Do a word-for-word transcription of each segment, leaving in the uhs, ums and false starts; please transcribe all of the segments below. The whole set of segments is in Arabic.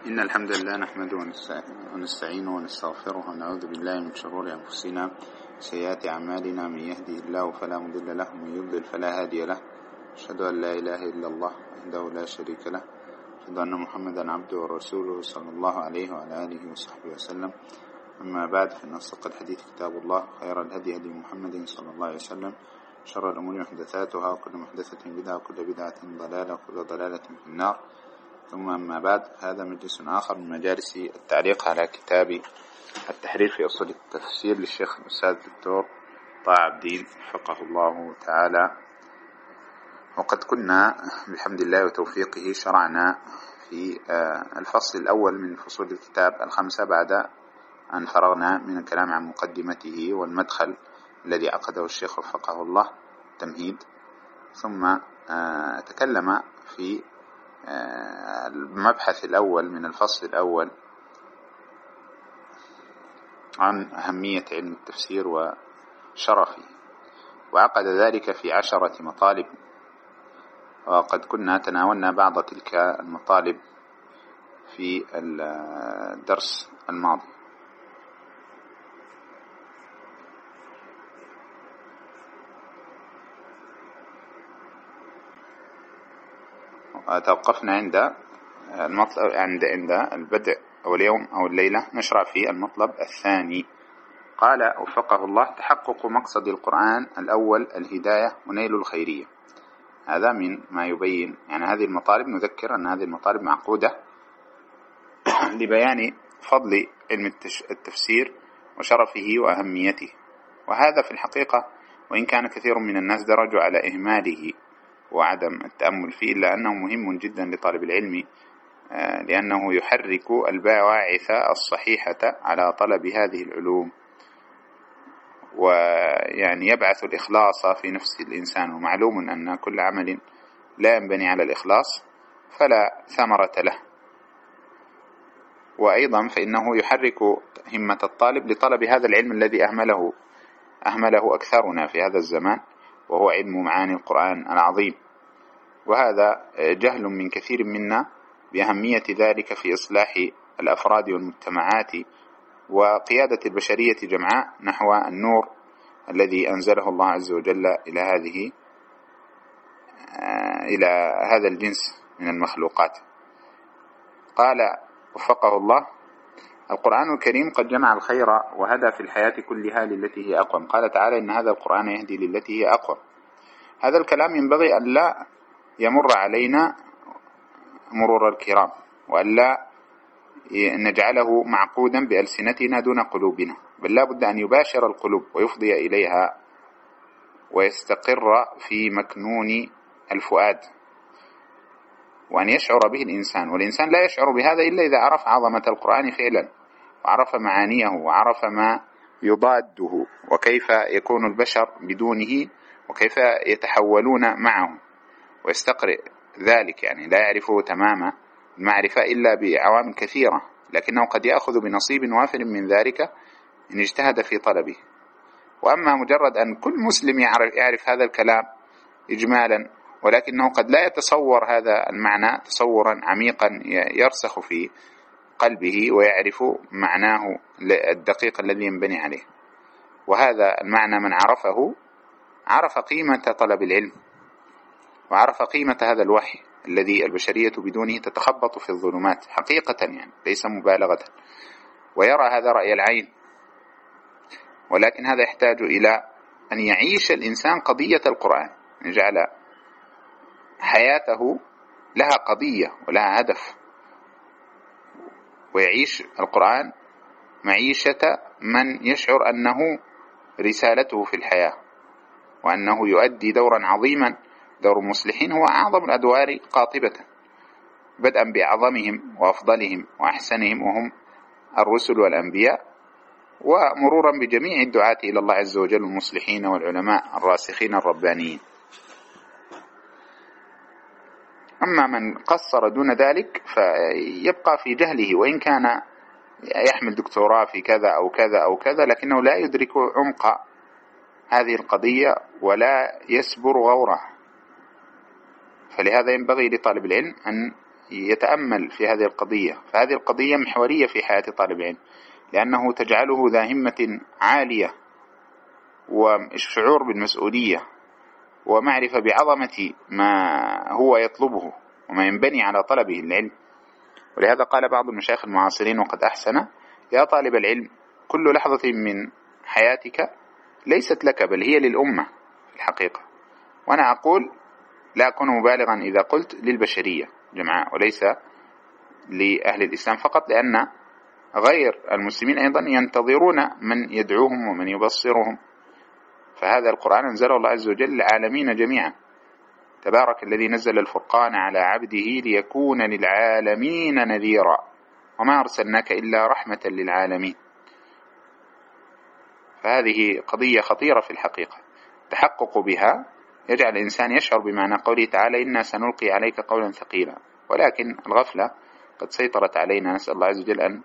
إن الحمد لله نحمده ونستعينه ونستغفره ونعوذ بالله من شرور أنفسنا سيئات أعمالنا. من يهده الله فلا مضل له ومن يضلل فلا هادي له. أشهد أن لا إله إلا الله وحده لا شريك له. أشهد أن محمدا عبده ورسوله صلى الله عليه وعلى آله وصحبه وسلم. أما بعد، فإن أصدق الحديث كتاب الله، خير الهدي هدي محمد صلى الله عليه وسلم، شر الأمور محدثاتها، وكل محدثة بدعة، وكل بدعة ضلالة، وكل ضلالة في النار. ثم أما بعد، هذا مجلس آخر من مجالس التعليق على كتاب التحرير في أصول التفسير للشيخ الأستاذ الدكتور طه عبدين حفظه الله تعالى. وقد كنا بحمد الله وتوفيقه شرعنا في الفصل الأول من فصول الكتاب الخمسة بعد أن فرغنا من الكلام عن مقدمته والمدخل الذي عقده الشيخ وفقه الله تمهيد. ثم تكلم في المبحث الأول من الفصل الأول عن أهمية علم التفسير وشرفه، وعقد ذلك في عشرة مطالب، وقد كنا تناولنا بعض تلك المطالب في الدرس الماضي. توقفنا عند المطلب عند عند البدء، أو اليوم أو الليلة نشرع في المطلب الثاني. قال وفقه الله: تحقق مقصد القرآن الأول الهداية ونيل الخيرية. هذا من ما يبين يعني هذه المطالب. نذكر أن هذه المطالب معقودة لبيان فضل علم التفسير وشرفه وأهميته، وهذا في الحقيقة وإن كان كثير من الناس درجوا على إهماله وعدم التأمل فيه، إلا أنه مهم جدا لطالب العلم، لأنه يحرك البواعث الصحيحة على طلب هذه العلوم، ويعني يبعث الإخلاص في نفس الإنسان. ومعلوم أن كل عمل لا ينبني على الإخلاص فلا ثمرة له. وأيضا فإنه يحرك همة الطالب لطلب هذا العلم الذي أهمله أهمله أكثرنا في هذا الزمان، وهو علم معاني القرآن العظيم. وهذا جهل من كثير منا بأهمية ذلك في إصلاح الأفراد والمجتمعات وقيادة البشرية جمعاء نحو النور الذي أنزله الله عز وجل إلى هذه إلى هذا الجنس من المخلوقات. قال وفقه الله: القرآن الكريم قد جمع الخير وهدى في الحياة كلها للتي هي أقوم. قال تعالى: إن هذا القرآن يهدي للتي هي أقوم. هذا الكلام ينبغي أن لا يمر علينا مرور الكرام، وأن لا نجعله معقودا بألسنتنا دون قلوبنا، بل لا بد أن يباشر القلوب ويفضي إليها ويستقر في مكنون الفؤاد، وأن يشعر به الإنسان. والإنسان لا يشعر بهذا إلا إذا عرف عظمة القرآن فعلا، وعرف معانيه، وعرف ما يضاده، وكيف يكون البشر بدونه، وكيف يتحولون معه، ويستقرئ ذلك. يعني لا يعرفه تماما المعرفة إلا بعوامل كثيرة، لكنه قد يأخذ بنصيب وافر من ذلك إن اجتهد في طلبه. وأما مجرد أن كل مسلم يعرف, يعرف هذا الكلام إجمالا، ولكنه قد لا يتصور هذا المعنى تصورا عميقا يرسخ في قلبه ويعرف معناه الدقيق الذي ينبني عليه. وهذا المعنى من عرفه عرف قيمة طلب العلم، وعرف قيمة هذا الوحي الذي البشرية بدونه تتخبط في الظلمات حقيقة، يعني ليس مبالغة. ويرى هذا رأي العين، ولكن هذا يحتاج إلى أن يعيش الإنسان قضية القرآن، يجعل حياته لها قضية ولها هدف، ويعيش القرآن معيشة من يشعر أنه رسالته في الحياة، وأنه يؤدي دورا عظيما. دور المصلحين هو أعظم الأدوار قاطبة، بدءا بأعظمهم وأفضلهم وأحسنهم وهم الرسل والأنبياء، ومرورا بجميع الدعاة إلى الله عز وجل المصلحين والعلماء الراسخين الربانيين. أما من قصر دون ذلك فيبقى في جهله، وإن كان يحمل دكتوراه في كذا أو كذا أو كذا، لكنه لا يدرك عمق هذه القضية ولا يسبر غورها. فلهذا ينبغي لطالب العلم أن يتأمل في هذه القضية، فهذه القضية محورية في حياة طالب العلم، لأنه تجعله ذا همة عالية والشعور بالمسؤولية ومعرفة بعظمة ما هو يطلبه وما ينبني على طلبه العلم. ولهذا قال بعض المشايخ المعاصرين وقد أحسن: يا طالب العلم، كل لحظة من حياتك ليست لك بل هي للأمة في الحقيقة. وأنا أقول لا أكون مبالغا إذا قلت للبشرية جمعاء وليس لأهل الإسلام فقط، لأن غير المسلمين أيضا ينتظرون من يدعوهم ومن يبصرهم. فهذا القرآن أنزله الله عز وجل للعالمين جميعا. تبارك الذي نزل الفرقان على عبده ليكون للعالمين نذيرا وما أرسلناك إلا رحمة للعالمين. فهذه قضية خطيرة في الحقيقة، التحقق بها يجعل الإنسان يشعر بمعنى قوله تعالى: إنا سنلقي عليك قولا ثقيلا. ولكن الغفلة قد سيطرت علينا، نسأل الله عز وجل أن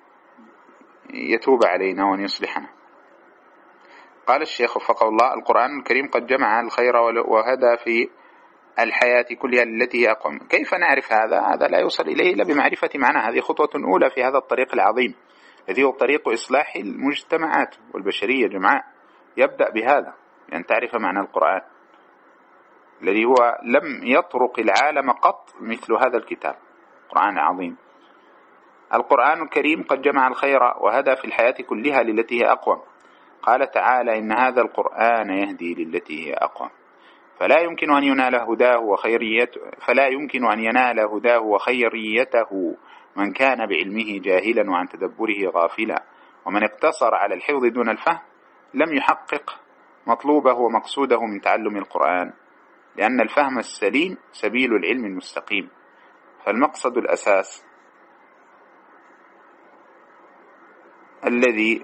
يتوب علينا وأن يصلحنا. قال الشيخ وفقه الله: القرآن الكريم قد جمع الخير وهدى في الحياة كلها التي هي أقوم. كيف نعرف هذا؟ هذا لا يوصل إليه إلا بمعرفة معنى. هذه خطوة أولى في هذا الطريق العظيم الذي هو طريق إصلاح المجتمعات والبشرية جمعاء. يبدأ بهذا، لأن تعرف معنى القرآن الذي هو لم يطرق العالم قط مثل هذا الكتاب، القرآن العظيم. القرآن الكريم قد جمع الخير وهدى في الحياة كلها للتي هي أقوم. قال تعالى: إن هذا القرآن يهدي للتي هي أقوم. فلا يمكن أن ينال هداه وخيريته فلا يمكن أن ينال هداه وخيريته من كان بعلمه جاهلا وعن تدبره غافلا. ومن اقتصر على الحفظ دون الفهم لم يحقق مطلوبه ومقصوده من تعلم القرآن، لأن الفهم السليم سبيل العلم المستقيم. فالمقصد الأساس الذي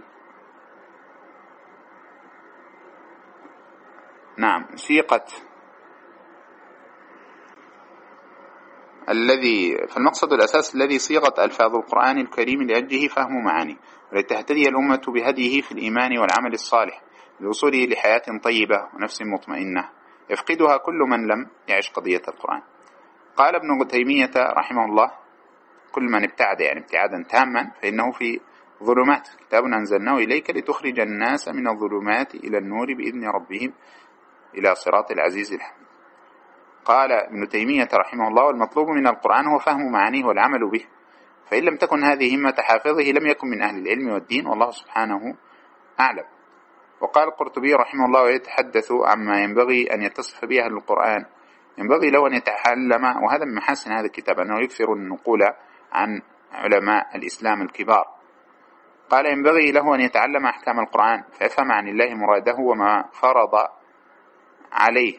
نعم سيقة الذي فالمقصد الأساس الذي صيغت ألفاظ القرآن الكريم لأجله فهم معاني، ولتهتدي الأمة بهديه في الإيمان والعمل الصالح لوصوله لحياة طيبة ونفس مطمئنة يفقدها كل من لم يعش قضية القرآن. قال ابن تيمية رحمه الله: كل من ابتعد يعني ابتعادا تاما فإنه في ظلمات، كتاب أنزلناه إليك لتخرج الناس من الظلمات إلى النور بإذن ربهم إلى صراط العزيز الحميد. قال ابن تيمية رحمه الله: والمطلوب من القرآن هو فهم معانيه والعمل به، فإن لم تكن هذه همة حافظه لم يكن من أهل العلم والدين، والله سبحانه أعلم. وقال القرطبي رحمه الله ويتحدث عما ينبغي أن يتصف به أهل القرآن: ينبغي له أن يتعلم، وهذا من محاسن هذا الكتاب أنه يكثر النقول عن علماء الإسلام الكبار. قال: ينبغي له أن يتعلم أحكام القرآن فيفهم عن الله مراده وما فرض عليه،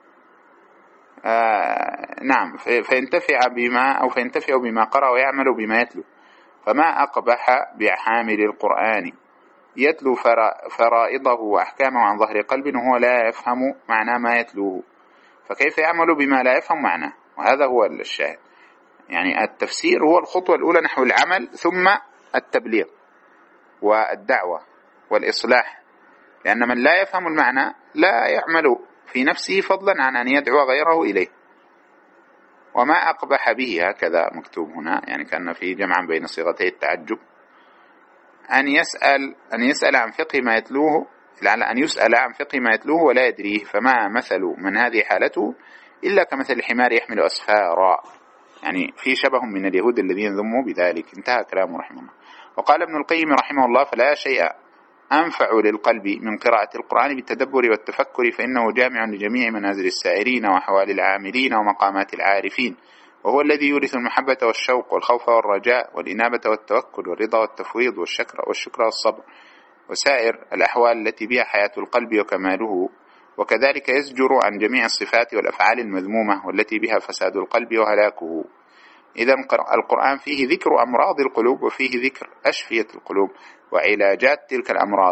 آه نعم فينتفع بما أو فينتفع بما قرأ ويعمل بما يتلو. فما أقبح بحامل القرآن يتلو فرائضه وأحكامه عن ظهر قلب وهو لا يفهم معنى ما يتلوه، فكيف يعمل بما لا يفهم معناه؟ وهذا هو الشاهد. يعني التفسير هو الخطوة الأولى نحو العمل، ثم التبليغ والدعوة والإصلاح، لأن من لا يفهم المعنى لا يعمل في نفسه فضلا عن أن يدعو غيره إليه. وما أقبح به، هكذا مكتوب هنا، يعني كان في جمع بين صيغتي التعجب، أن يسأل أن يسأل عن فقه ما يتلوه لعل أن يسأل عن فقه ما يتلوه ولا يدريه، فما مثل من هذه حالته إلا كمثل الحمار يحمل أسفارا، يعني في شبه من اليهود الذين ذموا بذلك. انتهى كلامه رحمه الله. وقال ابن القيم رحمه الله: فلا شيء أنفع للقلب من قراءة القرآن بالتدبر والتفكر، فإنه جامع لجميع منازل السائرين وأحوال العاملين ومقامات العارفين، وهو الذي يورث المحبة والشوق والخوف والرجاء والإنابة والتوكل والرضا والتفويض والشكر والشكر والصبر وسائر الأحوال التي بها حياة القلب وكماله. وكذلك يزجر عن جميع الصفات والأفعال المذمومة والتي بها فساد القلب وهلاكه. إذا القرآن فيه ذكر أمراض القلوب وفيه ذكر أشفية القلوب وعلاجات تلك الأمراض.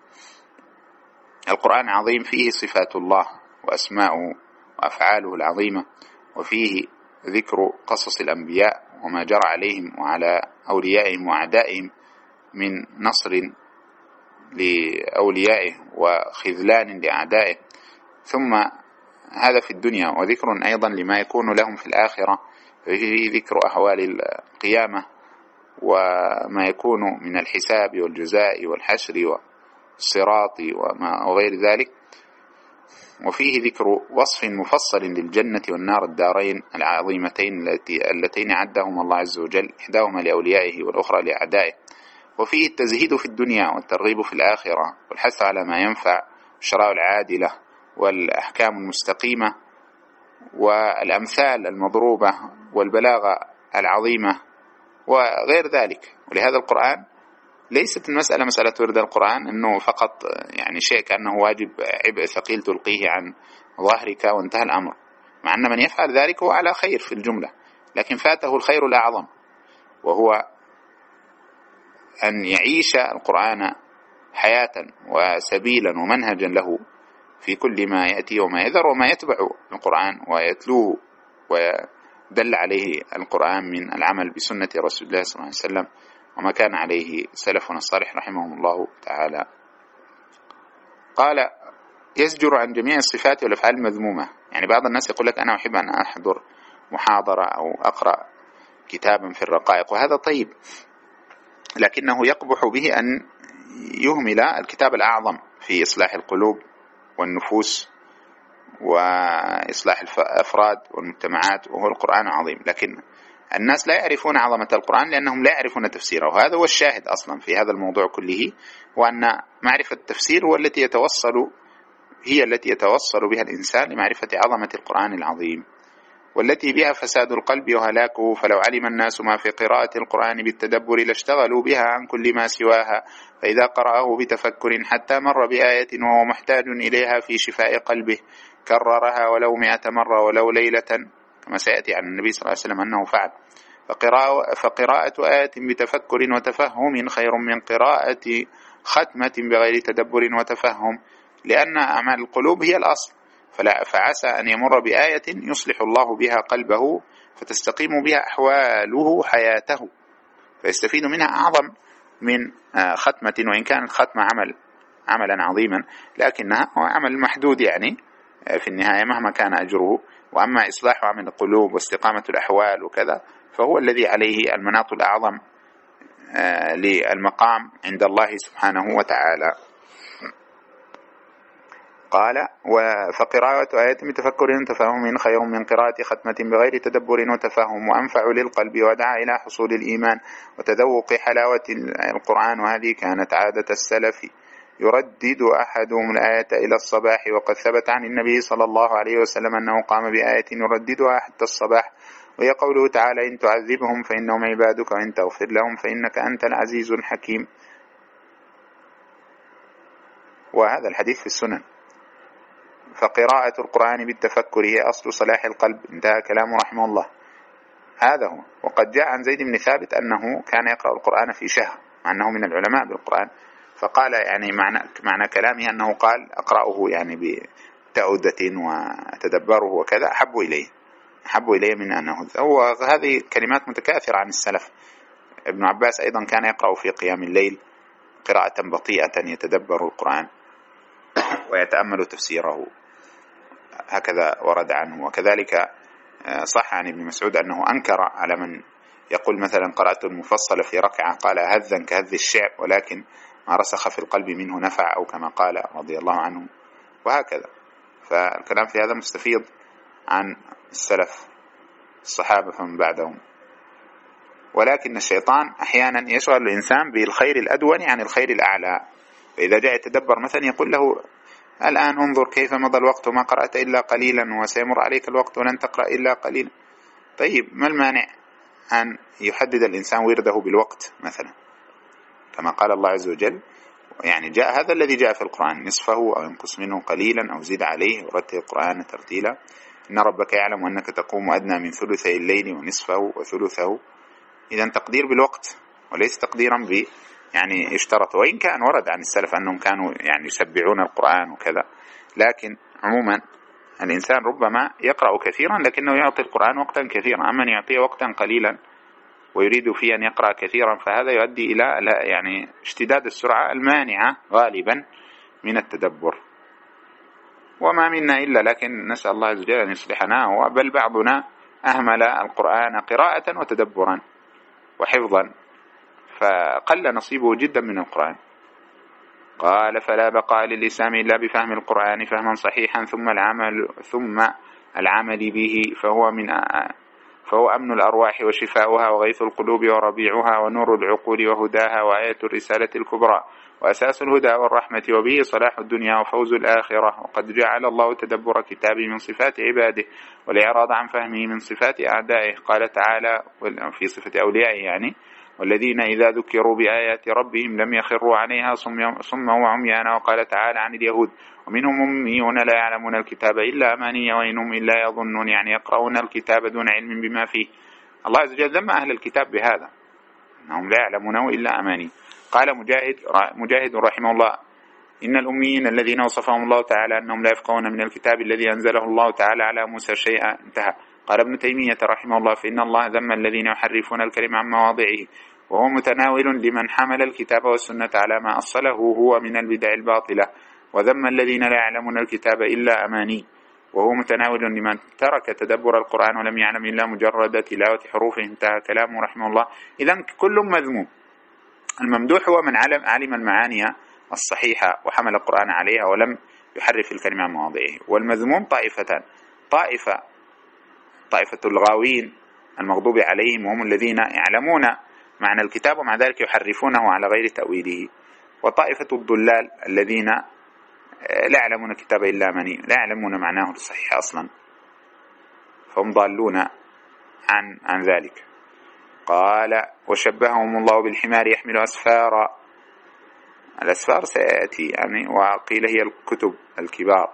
القرآن عظيم فيه صفات الله وأسماؤه وأفعاله العظيمة، وفيه ذكر قصص الأنبياء وما جرى عليهم وعلى أوليائهم وأعدائهم من نصر لأوليائه وخذلان لأعدائه. ثم هذا في الدنيا، وذكر أيضا لما يكون لهم في الآخرة، فيه ذكر أحوال القيامة وما يكون من الحساب والجزاء والحشر والصراط وما وغير ذلك، وفيه ذكر وصف مفصل للجنة والنار الدارين العظيمتين اللتين عدهما الله عز وجل، إحداهما لأوليائه والأخرى لأعدائه، وفيه التزهيد في الدنيا والترغيب في الآخرة والحث على ما ينفع والشرائع العادلة والأحكام المستقيمة والأمثال المضروبة والبلاغة العظيمة وغير ذلك. ولهذا القرآن ليست المسألة مسألة ورد القرآن أنه فقط يعني شيء كأنه واجب عبء ثقيل تلقيه عن ظهرك وانتهى الأمر، مع أن من يفعل ذلك هو على خير في الجملة، لكن فاته الخير الأعظم وهو أن يعيش القرآن حياة وسبيلا ومنهجا له في كل ما يأتي وما يذر وما يتبع القرآن ويتلوه ودل عليه القرآن من العمل بسنة رسول الله صلى الله عليه وسلم وما كان عليه سلفنا الصالح رحمهم الله تعالى. قال يزجر عن جميع الصفات والأفعال المذمومة. يعني بعض الناس يقول لك أنا أحب أن أحضر محاضرة أو أقرأ كتابا في الرقائق، وهذا طيب، لكنه يقبح به أن يهمل الكتاب الأعظم في إصلاح القلوب والنفوس وإصلاح الأفراد والمجتمعات، وهو القرآن العظيم. لكن الناس لا يعرفون عظمة القرآن لأنهم لا يعرفون تفسيره، وهذا هو الشاهد أصلا في هذا الموضوع كله، وأن معرفة التفسير هو التي يتوصل هي التي يتوصل بها الإنسان لمعرفة عظمة القرآن العظيم، والتي بها فساد القلب وهلاكه. فلو علم الناس ما في قراءة القرآن بالتدبر لاشتغلوا بها عن كل ما سواها، فإذا قرأه بتفكر حتى مر بآية وهو محتاج إليها في شفاء قلبه كررها ولو مئة مرة ولو ليلة، كما سيأتي عن النبي صلى الله عليه وسلم أنه فعل. فقراءة, فقراءة آية بتفكر وتفهم خير من قراءة ختمة بغير تدبر وتفهم، لأن أعمال القلوب هي الأصل. فلا فعسى أن يمر بآية يصلح الله بها قلبه فتستقيم بها أحواله حياته، فيستفيد منها أعظم من ختمة، وإن كانت ختمة عمل عملا عظيما لكنها عمل محدود يعني في النهاية مهما كان أجره. وأما إصلاح عمل القلوب واستقامة الأحوال وكذا فهو الذي عليه المناط الأعظم للمقام عند الله سبحانه وتعالى. قال فقراءة آيات بتفكر وتفهم خير من قراءة ختمة بغير تدبر وتفهم، وأنفع للقلب ودعا إلى حصول الإيمان وتذوق حلاوة القرآن. وهذه كانت عادة السلف، يردد أحدهم الآية إلى الصباح، وقد ثبت عن النبي صلى الله عليه وسلم أنه قام بآية يرددها حتى الصباح، وهي قوله تعالى إن تعذبهم فإنهم عبادك وإن تغفر لهم فإنك أنت العزيز الحكيم. وهذا الحديث في السنن. فقراءة القرآن بالتفكر هي أصل صلاح القلب، انتهى كلامه رحمه الله. هذا هو. وقد جاء عن زيد بن ثابت أنه كان يقرأ القرآن في شهر، مع أنه من العلماء بالقرآن، فقال يعني معنى, معنى كلامه أنه قال أقرأه يعني بتأودة وتدبره وكذا أحب إليه أحب إليه من أنه. وهذه كلمات متكاثرة عن السلف. ابن عباس أيضا كان يقرأ في قيام الليل قراءة بطيئة يتدبر القرآن ويتأمل تفسيره، هكذا ورد عنه. وكذلك صح عن ابن مسعود أنه أنكر على من يقول مثلا قرأت المفصل في ركعة، قال هذا كهذ الشعب ولكن ما رسخ في القلب منه نفع، أو كما قال رضي الله عنه، وهكذا. فالكلام في هذا مستفيض عن السلف الصحابة فمن بعدهم. ولكن الشيطان أحيانا يشغل الإنسان بالخير الأدون عن الخير الأعلى، فإذا جاء يتدبر مثلا يقول له الآن انظر كيف مضى الوقت وما قرأت إلا قليلا، وسيمر عليك الوقت ولن تقرأ إلا قليلا. طيب ما المانع أن يحدد الإنسان ورده بالوقت مثلا، كما قال الله عز وجل يعني جاء هذا الذي جاء في القرآن نصفه أو ينقص منه قليلا أو زد عليه ورتل القرآن ترتيلا، إن ربك يعلم أنك تقوم أدنى من ثلثي الليل ونصفه وثلثه. إذن تقدير بالوقت وليس تقديرا ب يعني اشترط، وإن كان ورد عن السلف أنهم كانوا يعني يسبعون القرآن وكذا، لكن عموما الإنسان ربما يقرأ كثيرا لكنه يعطي القرآن وقتا كثيرا، أما يعطيه وقتا قليلا ويريد فيه أن يقرأ كثيرا فهذا يؤدي إلى يعني اشتداد السرعة المانعة غالبا من التدبر. وما منا إلا، لكن نسأل الله عز وجل أن يصلحنا، بل بعضنا أهمل القرآن قراءة وتدبرا وحفظا، فقل نصيبه جدا من القرآن. قال: فلا بقاء للإسلام إلا بفهم القرآن فهما صحيحا ثم العمل ثم العمل به، فهو من فهو أمن الأرواح وشفاؤها وغيث القلوب وربيعها ونور العقول وهداها وآية الرسالة الكبرى وأساس الهدى والرحمة، وبه صلاح الدنيا وفوز الآخرة. وقد جعل الله تدبر كتابه من صفات عباده والإعراض عن فهمه من صفات أعدائه. قال تعالى في صفة أوليائه يعني: والذين إذا ذكروا بآيات ربهم لم يخروا عليها صما وعميانا. وقال تعالى عن اليهود: ومنهم أميون لا يعلمون الكتاب إلا أماني وإنهم إلا يظنون، يعني يقرؤون الكتاب دون علم بما فيه. الله عز وجل ذم أهل الكتاب بهذا، أنهم لا يعلمونه إلا أماني. قال مجاهد مجاهد رحمه الله: إن الأميين الذين وصفهم الله تعالى أنهم لا يفقهون من الكتاب الذي أنزله الله تعالى على موسى شيئا. انتهى. قال ابن تيمية رحمه الله: فإن الله ذم الذين يحرفون الكلم عن مواضعه، وهو متناول لمن حمل الكتاب والسنة على ما أصله هو من البدع الباطلة، وذم الذين لا يعلمون الكتاب إلا أماني، وهو متناول لمن ترك تدبر القرآن ولم يعلم إلا مجرد تلاوة حروفه. انتهى كلامه رحمه الله. إذن كل مذموم. الممدوح هو من علم علم المعاني الصحيحة وحمل القرآن عليها ولم يحرف الكلمة عن مواضعه. والمذموم طائفتان: طائفة طائفة الغاوين المغضوب عليهم، وهم الذين يعلمون معنى الكتاب ومع ذلك يحرفونه على غير تأويله، وطائفة الضلال الذين لا يعلمون الكتاب إلا أماني، لا يعلمون معناه الصحيح أصلا، فهم ضالون عن عن ذلك. قال: وشبههم الله بالحمار يحمل أسفارا. الأسفار سيأتي يعني، وقيل هي الكتب الكبار.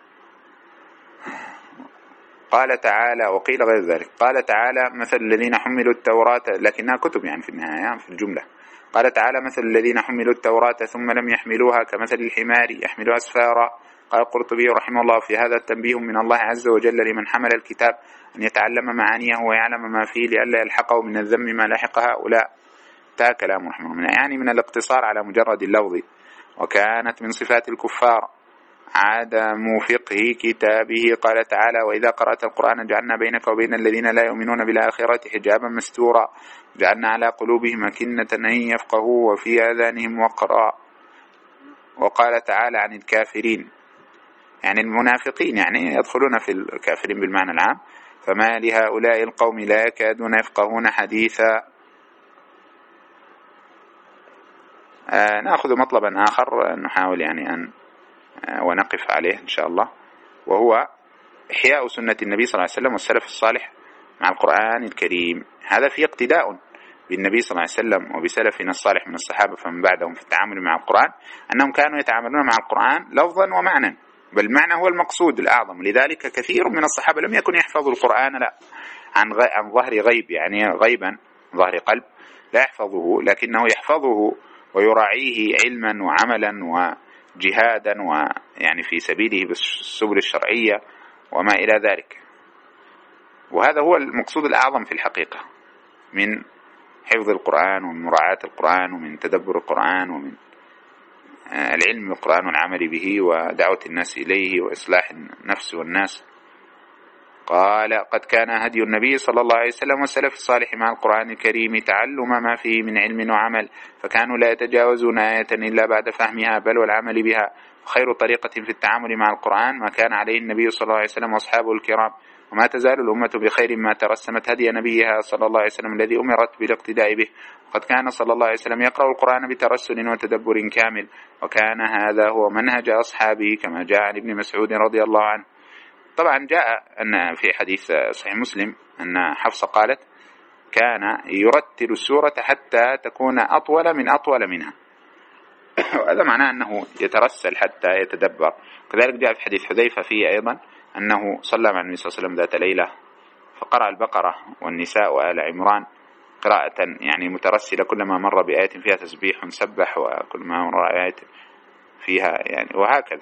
قال تعالى: وقيل غير ذلك. قال تعالى: مثل الذين حملوا التوراة، لكنها كتب يعني في النهاية في الجملة. قال تعالى: مثل الذين حملوا التوراة ثم لم يحملوها كمثل الحمار يحمل أسفارا. قال القرطبي رحمه الله: في هذا التنبيه من الله عز وجل لمن حمل الكتاب أن يتعلم معانيه ويعلم ما فيه لئلا يلحقه من الذم ما لحق هؤلاء. انتهى كلامه رحمه الله، يعني من الاقتصار على مجرد اللفظ. وكانت من صفات الكفار عدم فقه كتابه. قال تعالى: وإذا قرأت القرآن جعلنا بينك وبين الذين لا يؤمنون بالآخرة حجابا مستورا جعلنا على قلوبهم أكنة أن يفقهوا وفي آذانهم وقرا. وقال تعالى عن الكافرين يعني المنافقين، يعني يدخلون في الكافرين بالمعنى العام: فما لهؤلاء القوم لا يكادون يفقهون حديثا. آه نأخذ مطلبا آخر نحاول يعني أن آه ونقف عليه إن شاء الله، وهو إحياء سنة النبي صلى الله عليه وسلم والسلف الصالح مع القرآن الكريم. هذا فيه اقتداء بالنبي صلى الله عليه وسلم وبسلفنا الصالح من الصحابة فمن بعدهم في التعامل مع القرآن، أنهم كانوا يتعاملون مع القرآن لفظا ومعنى، بل المعنى هو المقصود الأعظم. لذلك كثير من الصحابة لم يكن يحفظ القرآن لا عن عن ظهر غيب، يعني غيبا ظهر قلب لا يحفظه، لكنه يحفظه ويراعيه علما وعملا وجهادا ويعني في سبيله بالسبل الشرعية وما إلى ذلك. وهذا هو المقصود الأعظم في الحقيقة من حفظ القرآن ومن مراعاة القرآن ومن تدبر القرآن ومن العلم بالقرآن والعمل به ودعوة الناس إليه وإصلاح النفس والناس. قال: قد كان هدي النبي صلى الله عليه وسلم والسلف الصالح مع القرآن الكريم تعلم ما فيه من علم وعمل، فكانوا لا يتجاوزون آية إلا بعد فهمها بل والعمل بها. خير طريقة في التعامل مع القرآن ما كان عليه النبي صلى الله عليه وسلم وأصحابه الكرام، وما تزال الأمة بخير ما ترسمت هدي نبيها صلى الله عليه وسلم الذي أمرت بالاقتداء به. وقد كان صلى الله عليه وسلم يقرأ القرآن بترسل وتدبر كامل، وكان هذا هو منهج أصحابه كما جاء عن ابن مسعود رضي الله عنه. طبعا جاء أن في حديث صحيح مسلم أن حفصة قالت: كان يرتل السورة حتى تكون أطول من أطول منها. وهذا معناه أنه يترسل حتى يتدبر. كذلك جاء في حديث حذيفة فيه أيضا أنه صلى مع النبي صلى الله عليه وسلم ذات ليلة فقرأ البقرة والنساء وآل عمران قراءة يعني مترسلة، كلما مر بآية فيها تسبيح سبح وكلما مر بآية فيها يعني وهكذا.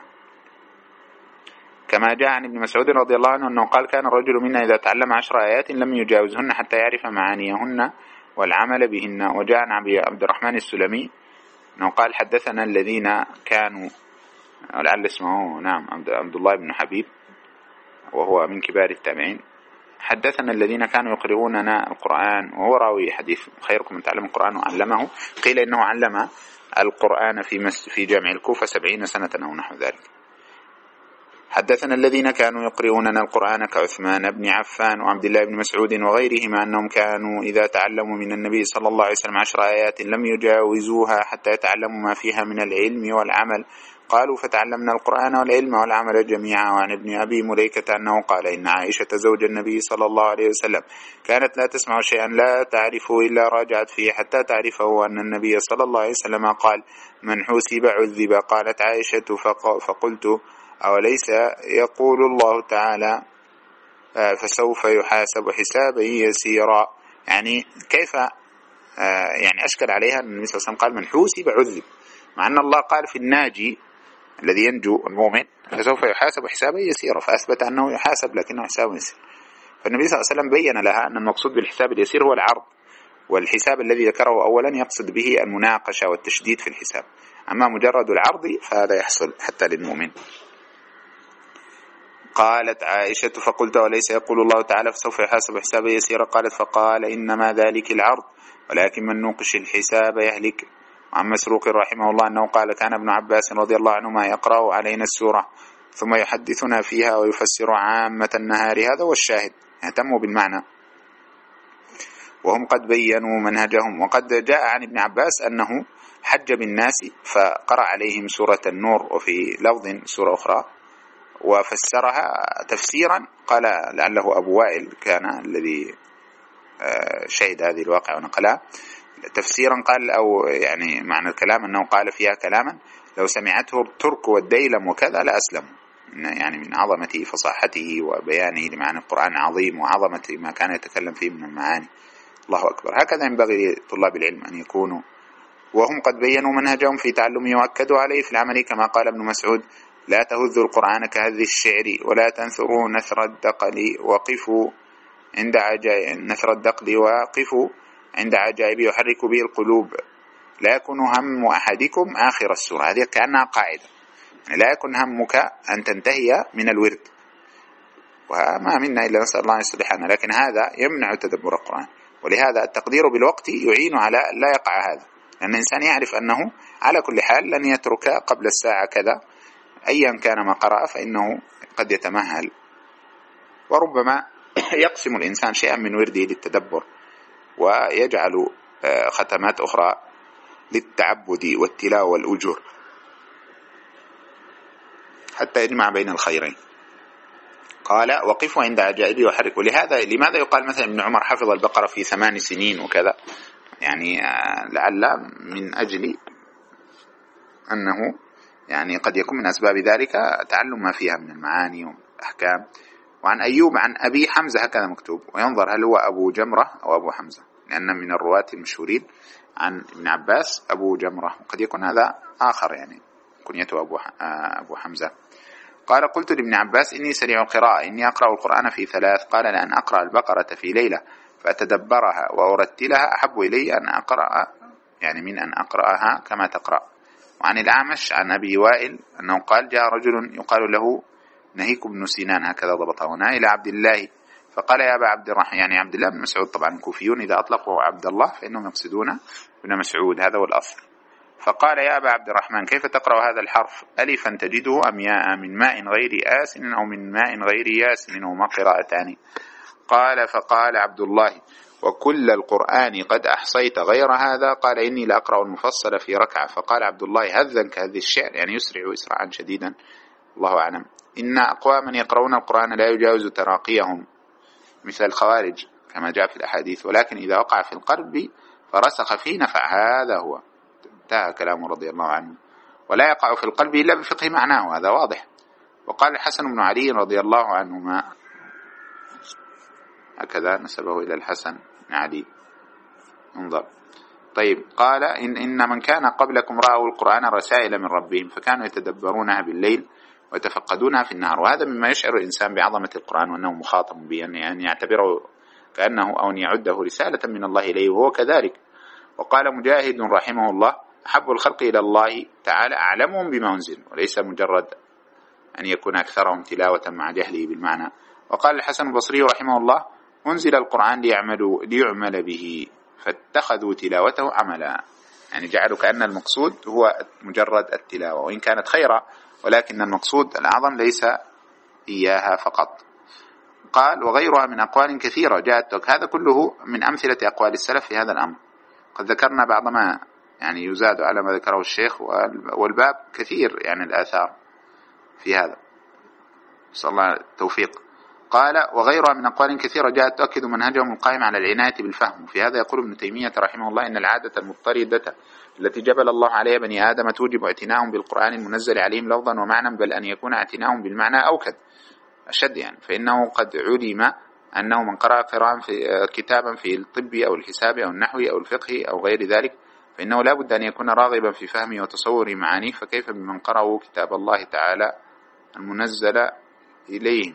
كما جاء عن ابن مسعود رضي الله عنه أنه قال: كان الرجل منا إذا تعلم عشر آيات لم يجاوزهن حتى يعرف معانيهن والعمل بهن. وجاء عن عبد الرحمن السلمي أنه قال: حدثنا الذين كانوا لعل اسمه نعم عبد الله بن حبيب وهو من كبار التابعين، حدثنا الذين كانوا يقرؤوننا القرآن، وهو راوي حديث خيركم من تعلم القرآن وعلمه. قيل إنه علم القرآن في مس في جامع الكوفة سبعين سنة أو نحو ذلك. حدثنا الذين كانوا يقرؤوننا القرآن كعثمان بن عفان وعبد الله بن مسعود وغيرهما أنهم كانوا إذا تعلموا من النبي صلى الله عليه وسلم عشر آيات لم يجاوزوها حتى يتعلموا ما فيها من العلم والعمل. قالوا فتعلمنا القرآن والعلم والعمل جميعا. وعن ابن أبي مليكة أنه قال إن عائشة زوج النبي صلى الله عليه وسلم كانت لا تسمع شيئا لا تعرفه إلا راجعت فيه حتى تعرفه أن النبي صلى الله عليه وسلم قال من حوسب عذب. قالت عائشة فقلت أوليس يقول الله تعالى فسوف يحاسب حسابا يسيرا. يعني كيف يعني أشكل عليها أن النبي صلى الله عليه وسلم قال من حوسب عذب، مع أن الله قال في الناجي الذي ينجو المؤمن فسوف يحاسب حسابا يسيرا، فأثبت أنه يحاسب لكنه حساب يسير. فالنبي صلى الله عليه وسلم بين لها أن المقصود بالحساب اليسير هو العرض، والحساب الذي ذكره أولا يقصد به المناقشة والتشديد في الحساب، أما مجرد العرض فهذا يحصل حتى للمؤمن. قالت عائشة فقلت وليس يقول الله تعالى فسوف يحاسب حسابا يسيرا. قالت فقال إنما ذلك العرض ولكن من نوقش الحساب يهلك. عن مسروق رحمه الله أنه قال كان ابن عباس رضي الله عنهما يقرأ علينا السورة ثم يحدثنا فيها ويفسر عامة النهار. هذا هو الشاهد، يهتموا بالمعنى وهم قد بينوا منهجهم. وقد جاء عن ابن عباس أنه حج بالناس فقرأ عليهم سورة النور وفي لفظ سورة أخرى وفسرها تفسيرا. قال لعله أبو وائل كان الذي شهد هذه الواقع ونقلها تفسيرا، قال أو يعني معنى الكلام أنه قال فيها كلاما لو سمعته الترك والديلم وكذا لأسلم، يعني من عظمة فصاحته وبيانه لمعنى القرآن عظيم وعظمة ما كان يتكلم فيه من المعاني. الله أكبر. هكذا ينبغي لطلاب العلم أن يكونوا، وهم قد بينوا منهجهم في تعلمه وأكدوا عليه في العمل، كما قال ابن مسعود لا تهذوا القرآن كهذ الشعر ولا تنثروا نثر الدقل وقفوا عند عجائب نثر الدقل وقفوا عند عجائب يحرك به القلوب لا يكون هم أحدكم آخر السورة. هذه كأنها قاعدة، يعني لا يكون همك أن تنتهي من الورد، وما منا إلا نسأل الله أن يصلحنا، لكن هذا يمنع تدبر القرآن. ولهذا التقدير بالوقت يعين على لا يقع هذا، لأن الإنسان يعرف أنه على كل حال لن يترك قبل الساعة كذا أيا كان ما قرأ، فإنه قد يتمهل، وربما يقسم الإنسان شيئا من ورده للتدبر ويجعل ختمات أخرى للتعبد والتلاوة والأجور حتى يجمع بين الخيرين. قال وقفوا عند عجائب يحرك. ولهذا لماذا يقال مثلا ابن عمر حفظ البقرة في ثمان سنين وكذا؟ يعني لعل من أجل أنه يعني قد يكون من أسباب ذلك تعلم ما فيها من المعاني والأحكام. وعن أيوب عن أبي حمزة هكذا مكتوب، وينظر هل هو أبو جمرة أو أبو حمزة، لأن من الرواة المشهورين عن ابن عباس أبو جمرة، وقد يكون هذا آخر يعني كنيته أبو أبو حمزة. قال قلت لابن عباس إني سريع القراءة إني أقرأ القرآن في ثلاث. قال لأن أقرأ البقرة في ليلة فأتدبرها وأرتلها أحب إلي أن أقرأ يعني من أن أقرأها كما تقرأ. وعن الأعمش عن أبي وائل أنه قال جاء رجل يقال له نهيك بن سنان هكذا ضبطه هنا إلى عبد الله فقال يا أبا عبد الرحمن، يعني عبد الله بن مسعود، طبعا الكوفيون إذا أطلقوا عبد الله فإنهم يقصدون ابن مسعود، هذا هو الأصل. فقال يا أبا عبد الرحمن كيف تقرأ هذا الحرف ألفا تجده أم ياء من ماء غير آسن أو من ماء غير ياسن هما قراءتان؟ قال فقال عبد الله وكل القرآن قد أحصيت غير هذا؟ قال إني لأقرأ المفصل في ركعة. فقال عبد الله هذا كهذه الشعر، يعني يسرع إسراعا شديدا، الله أعلم. إن أقواما يقرؤون القرآن لا يجاوز تراقيهم مثل الخوارج كما جاء في الأحاديث، ولكن إذا وقع في القلب فرسخ فيه نفع. هذا هو انتهى كلامه رضي الله عنه. ولا يقع في القلب إلا بفقه معناه، هذا واضح. وقال الحسن بن علي رضي الله عنهما هكذا نسبه إلى الحسن بن علي، انظر. طيب قال إن, إن من كان قبلكم رأوا القرآن رسائل من ربهم فكانوا يتدبرونها بالليل ويتفقدونها في النهار. وهذا مما يشعر الإنسان بعظمة القرآن وأنه مخاطب به، أن يعتبره كأنه أو أن يعده رسالة من الله إليه، وهو كذلك. وقال مجاهد رحمه الله أحب الخلق إلى الله تعالى أعلمهم بما أنزل، وليس مجرد أن يكون أكثرهم تلاوة مع جهله بالمعنى. وقال الحسن البصري رحمه الله أنزل القرآن ليعملوا ليعمل به فاتخذوا تلاوته عملا، يعني جعلوا كأن المقصود هو مجرد التلاوة وإن كانت خيرا، ولكن المقصود الأعظم ليس إياها فقط. قال وغيرها من أقوال كثيرة جاءت، هذا كله من أمثلة أقوال السلف في هذا الأمر. قد ذكرنا بعض ما يعني يزاد على ما ذكره الشيخ، والباب كثير يعني الآثار في هذا، نسأل الله التوفيق. قال وغيرها من أقوال كثيرة جاءت تؤكد منهجهم القائم على العناية بالفهم. وفي هذا يقول ابن تيمية رحمه الله إن العادة المضطردة التي جبل الله عليها بني آدم توجب اعتناءهم بالقرآن المنزل عليهم لفظا ومعنى، بل أن يكون اعتناءهم بالمعنى أوكد أشد، يعني فإنه قد علم أنه من قرأ قراءة في كتابا في الطب أو الحساب أو النحو أو الفقه أو غير ذلك فإنه لا بد أن يكون راغبا في فهمه وتصور معانيه، فكيف بمن قرأوا كتاب الله تعالى المنزل إليهم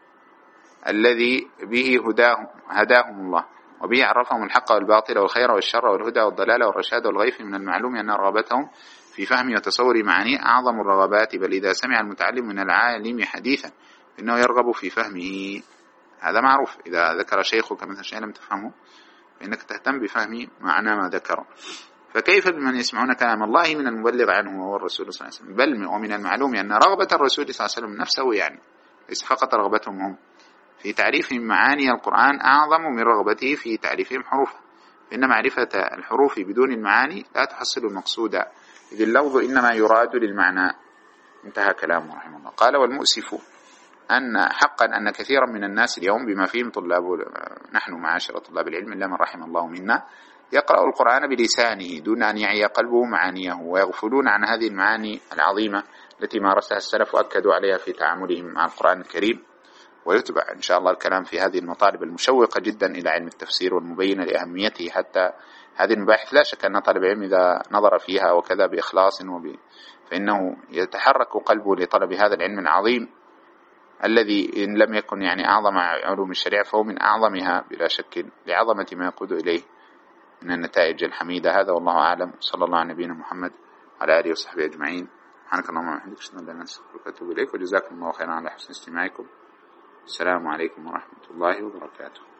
الذي به هداهم, هداهم الله وبه عرفهم الحق والباطل والخير والشر والهدى والضلال والرشاد والغي. من المعلوم أن رغبتهم في فهم وتصور معانيه أعظم الرغبات، بل إذا سمع المتعلم من العالم حديثا إنه يرغب في فهمه. هذا معروف، إذا ذكر شيخك مثل شيء لم تفهمه فإنك تهتم بفهم معنى ما ذكره. فكيف بمن يسمعون كلام الله من المبلغ عنه وهو الرسول صلى الله عليه وسلم؟ بل ومن المعلوم أن رغبة الرسول صلى الله عليه وسلم نفسه، يعني ليس فقط رغبتهم هم في تعريفهم معاني القرآن أعظم من رغبته في تعريفهم حروفه، فإن معرفة الحروف بدون المعاني لا تحصل المقصود، إذ اللفظ إنما يراد للمعنى. انتهى كلامه رحمه الله. قال والمؤسف أن حقا أن كثيرا من الناس اليوم بما فيهم طلاب نحن معاشر طلاب العلم إلا من رحم الله منا يقرأ القرآن بلسانه دون أن يعي قلبه معانيه، ويغفلون عن هذه المعاني العظيمة التي مارسها السلف وأكدوا عليها في تعاملهم مع القرآن الكريم. ويتبع إن شاء الله الكلام في هذه المطالب المشوقة جدا إلى علم التفسير والمبينة لأهميته. حتى هذه المباحث لا شك أن طالب العلم إذا نظر فيها وكذا بإخلاص وب... فإنه يتحرك قلبه لطلب هذا العلم العظيم الذي إن لم يكن يعني أعظم علوم الشريعة فهو من أعظمها بلا شك لعظمة ما يقود إليه من النتائج الحميدة. هذا والله أعلم، صلى الله على نبينا محمد وعلى آله وصحبه أجمعين. سبحانك اللهم وبحمدك أشهد أن لا إله إلا أنت أستغفرك وأتوب إليك، وجزاكم الله خيرا على حسن استماعكم. السلام عليكم ورحمة الله وبركاته.